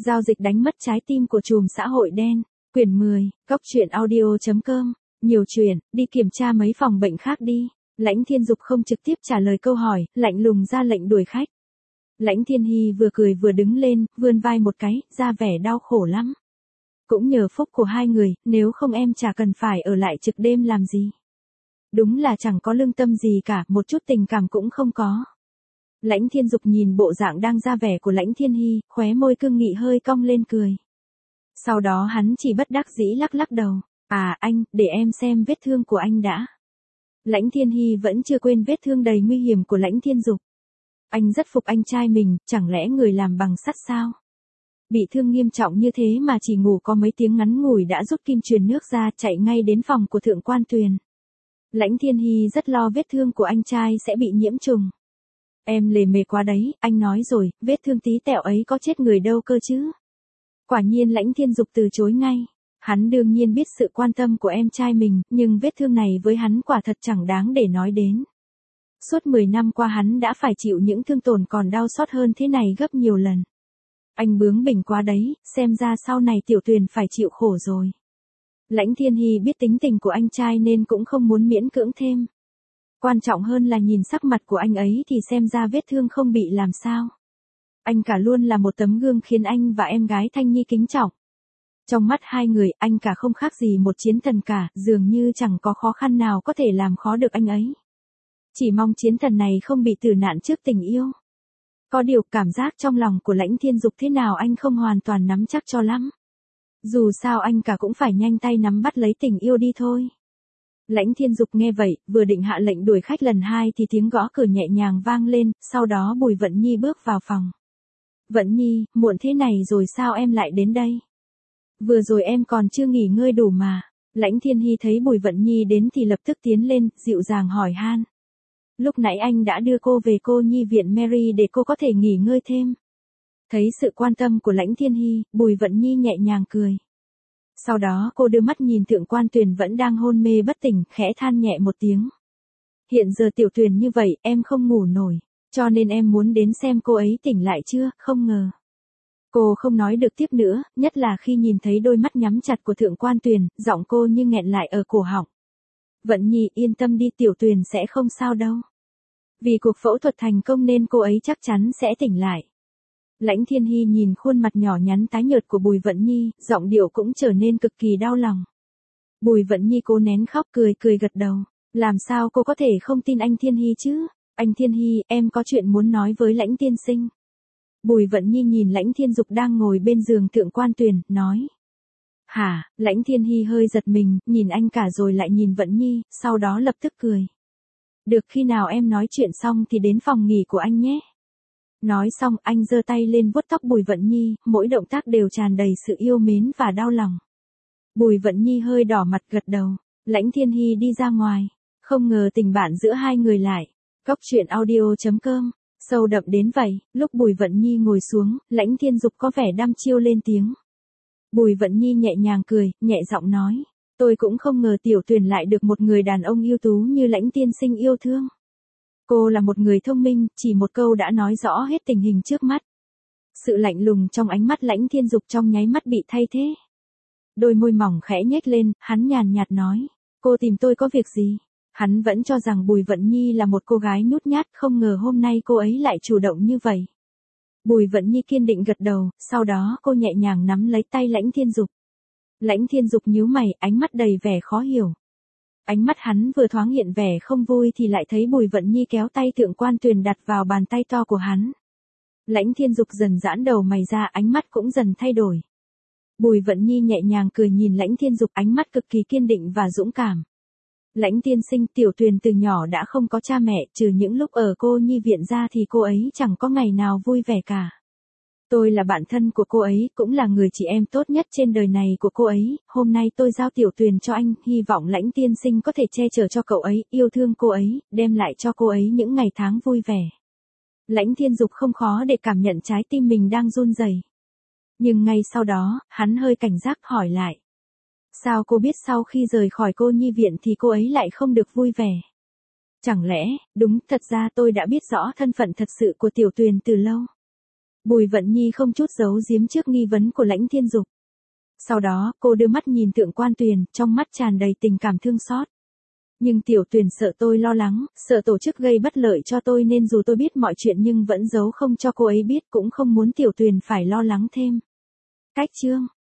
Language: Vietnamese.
Giao dịch đánh mất trái tim của trùm xã hội đen. Quyển 10, coctruyện.audio.com. Nhiều chuyện, đi kiểm tra mấy phòng bệnh khác đi. Lãnh Thiên Dục không trực tiếp trả lời câu hỏi, lạnh lùng ra lệnh đuổi khách. Lãnh Thiên Hy vừa cười vừa đứng lên, vươn vai một cái, ra vẻ đau khổ lắm. Cũng nhờ phúc của hai người, nếu không em chả cần phải ở lại trực đêm làm gì. Đúng là chẳng có lương tâm gì cả, một chút tình cảm cũng không có. Lãnh Thiên Dục nhìn bộ dạng đang ra vẻ của Lãnh Thiên Hy, khóe môi cương nghị hơi cong lên cười. Sau đó hắn chỉ bất đắc dĩ lắc lắc đầu. À anh, để em xem vết thương của anh đã. Lãnh Thiên Hy vẫn chưa quên vết thương đầy nguy hiểm của Lãnh Thiên Dục. Anh rất phục anh trai mình, chẳng lẽ người làm bằng sắt sao? Bị thương nghiêm trọng như thế mà chỉ ngủ có mấy tiếng ngắn ngủi đã rút kim truyền nước ra, chạy ngay đến phòng của Thượng Quan Tuyền. Lãnh Thiên Hy rất lo vết thương của anh trai sẽ bị nhiễm trùng. Em lề mề quá đấy, anh nói rồi, vết thương tí tẹo ấy có chết người đâu cơ chứ. Quả nhiên Lãnh Thiên Dục từ chối ngay. Hắn đương nhiên biết sự quan tâm của em trai mình, nhưng vết thương này với hắn quả thật chẳng đáng để nói đến. Suốt 10 năm qua hắn đã phải chịu những thương tổn còn đau xót hơn thế này gấp nhiều lần. Anh bướng bỉnh quá đấy, xem ra sau này Tiểu Tuyền phải chịu khổ rồi. Lãnh Thiên Hy biết tính tình của anh trai nên cũng không muốn miễn cưỡng thêm. Quan trọng hơn là nhìn sắc mặt của anh ấy thì xem ra vết thương không bị làm sao. Anh cả luôn là một tấm gương khiến anh và em gái Thanh Nhi kính trọng. Trong mắt hai người, anh cả không khác gì một chiến thần cả, dường như chẳng có khó khăn nào có thể làm khó được anh ấy. Chỉ mong chiến thần này không bị tử nạn trước tình yêu. Có điều cảm giác trong lòng của Lãnh Thiên Dục thế nào anh không hoàn toàn nắm chắc cho lắm. Dù sao anh cả cũng phải nhanh tay nắm bắt lấy tình yêu đi thôi. Lãnh Thiên Dục nghe vậy, vừa định hạ lệnh đuổi khách lần 2 thì tiếng gõ cửa nhẹ nhàng vang lên, sau đó Bùi Vận Nhi bước vào phòng. Vận Nhi, muộn thế này rồi sao em lại đến đây? Vừa rồi em còn chưa nghỉ ngơi đủ mà. Lãnh Thiên Hy thấy Bùi Vận Nhi đến thì lập tức tiến lên, dịu dàng hỏi han. Lúc nãy anh đã đưa cô về cô nhi viện Mary để cô có thể nghỉ ngơi thêm. Thấy sự quan tâm của Lãnh Thiên Hy, Bùi Vận Nhi nhẹ nhàng cười. Sau đó cô đưa mắt nhìn Thượng Quan Tuyền vẫn đang hôn mê bất tỉnh, khẽ than nhẹ một tiếng. Hiện giờ Tiểu Tuyền như vậy, em không ngủ nổi, cho nên em muốn đến xem cô ấy tỉnh lại chưa, không ngờ. Cô không nói được tiếp nữa, nhất là khi nhìn thấy đôi mắt nhắm chặt của Thượng Quan Tuyền, giọng cô như nghẹn lại ở cổ họng. Vận Nhi yên tâm đi, Tiểu Tuyền sẽ không sao đâu. Vì cuộc phẫu thuật thành công nên cô ấy chắc chắn sẽ tỉnh lại. Lãnh Thiên Hy nhìn khuôn mặt nhỏ nhắn tái nhợt của Bùi Vận Nhi, giọng điệu cũng trở nên cực kỳ đau lòng. Bùi Vận Nhi cố nén khóc cười gật đầu. Làm sao cô có thể không tin anh Thiên Hy chứ? Anh Thiên Hy, em có chuyện muốn nói với Lãnh tiên sinh. Bùi Vận Nhi nhìn Lãnh Thiên Dục đang ngồi bên giường Thượng Quan Tuyền, nói. Hả? Lãnh Thiên Hy hơi giật mình, nhìn anh cả rồi lại nhìn Vận Nhi, sau đó lập tức cười. Được, khi nào em nói chuyện xong thì đến phòng nghỉ của anh nhé. Nói xong anh giơ tay lên vuốt tóc Bùi Vận Nhi, mỗi động tác đều tràn đầy sự yêu mến và đau lòng. Bùi Vận Nhi hơi đỏ mặt gật đầu. Lãnh Thiên Hy đi ra ngoài. Không ngờ tình bạn giữa hai người lại. Coctruyện.audio.com. Sâu đậm đến vậy, lúc Bùi Vận Nhi ngồi xuống, Lãnh Thiên Dục có vẻ đăm chiêu lên tiếng. Bùi Vận Nhi nhẹ nhàng cười, nhẹ giọng nói. Tôi cũng không ngờ Tiểu Tuyền lại được một người đàn ông ưu tú như Lãnh tiên sinh yêu thương. Cô là một người thông minh, chỉ một câu đã nói rõ hết tình hình trước mắt. Sự lạnh lùng trong ánh mắt Lãnh Thiên Dục trong nháy mắt bị thay thế. Đôi môi mỏng khẽ nhếch lên, hắn nhàn nhạt nói. Cô tìm tôi có việc gì? Hắn vẫn cho rằng Bùi Vận Nhi là một cô gái nhút nhát, không ngờ hôm nay cô ấy lại chủ động như vậy. Bùi Vận Nhi kiên định gật đầu, sau đó cô nhẹ nhàng nắm lấy tay Lãnh Thiên Dục. Lãnh Thiên Dục nhíu mày, ánh mắt đầy vẻ khó hiểu. Ánh mắt hắn vừa thoáng hiện vẻ không vui thì lại thấy Bùi Vận Nhi kéo tay Thượng Quan Tuyền đặt vào bàn tay to của hắn. Lãnh Thiên Dục dần giãn đầu mày ra, ánh mắt cũng dần thay đổi. Bùi Vận Nhi nhẹ nhàng cười nhìn Lãnh Thiên Dục, ánh mắt cực kỳ kiên định và dũng cảm. Lãnh tiên sinh, Tiểu Tuyền từ nhỏ đã không có cha mẹ, trừ những lúc ở cô nhi viện ra thì cô ấy chẳng có ngày nào vui vẻ cả. Tôi là bạn thân của cô ấy, cũng là người chị em tốt nhất trên đời này của cô ấy, hôm nay tôi giao Tiểu Tuyền cho anh, hy vọng Lãnh tiên sinh có thể che chở cho cậu ấy, yêu thương cô ấy, đem lại cho cô ấy những ngày tháng vui vẻ. Lãnh Thiên Dục không khó để cảm nhận trái tim mình đang run rẩy. Nhưng ngay sau đó, hắn hơi cảnh giác hỏi lại. Sao cô biết sau khi rời khỏi cô nhi viện thì cô ấy lại không được vui vẻ? Chẳng lẽ, đúng, thật ra tôi đã biết rõ thân phận thật sự của Tiểu Tuyền từ lâu. Bùi Vận Nhi không chút giấu giếm trước nghi vấn của Lãnh Thiên Dục. Sau đó, cô đưa mắt nhìn Thượng Quan Tuyền, trong mắt tràn đầy tình cảm thương xót. Nhưng Tiểu Tuyền sợ tôi lo lắng, sợ tổ chức gây bất lợi cho tôi nên dù tôi biết mọi chuyện nhưng vẫn giấu không cho cô ấy biết, cũng không muốn Tiểu Tuyền phải lo lắng thêm. Cách chương